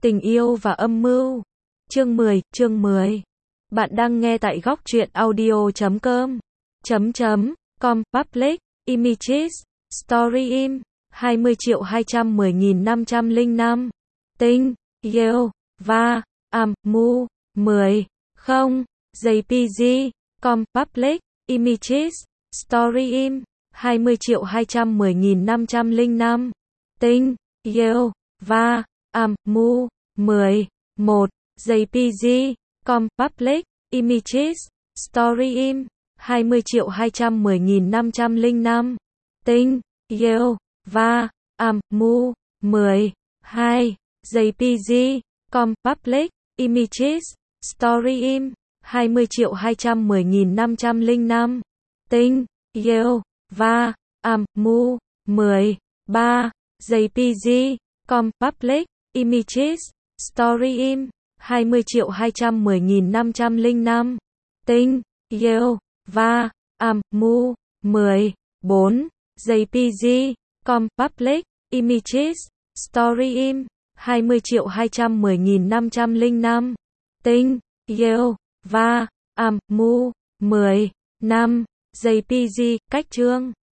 Tình yêu và âm mưu. Chương 10. Bạn đang nghe tại góc truyện audio.com. Com Public Images Story Im 20.210.505. Tình yêu và âm mưu 10. Không. JPG. Com Public Images Story Im 20.210.505. Tình yêu và âm mưu 11. JPG. Com Public Images Story Im 20.210.505. Tình yêu và âm mưu 12. JPG. Com Public Images Story Im 20.210.505. Tình yêu và âm mưu 13. JPG. Com Public Images Story Im 20.210.505. Tình yêu và âm mưu 14. JPG. Com Public Images Story Im 20.210.505. Tình yêu và âm mưu 15. JPG. Cách chương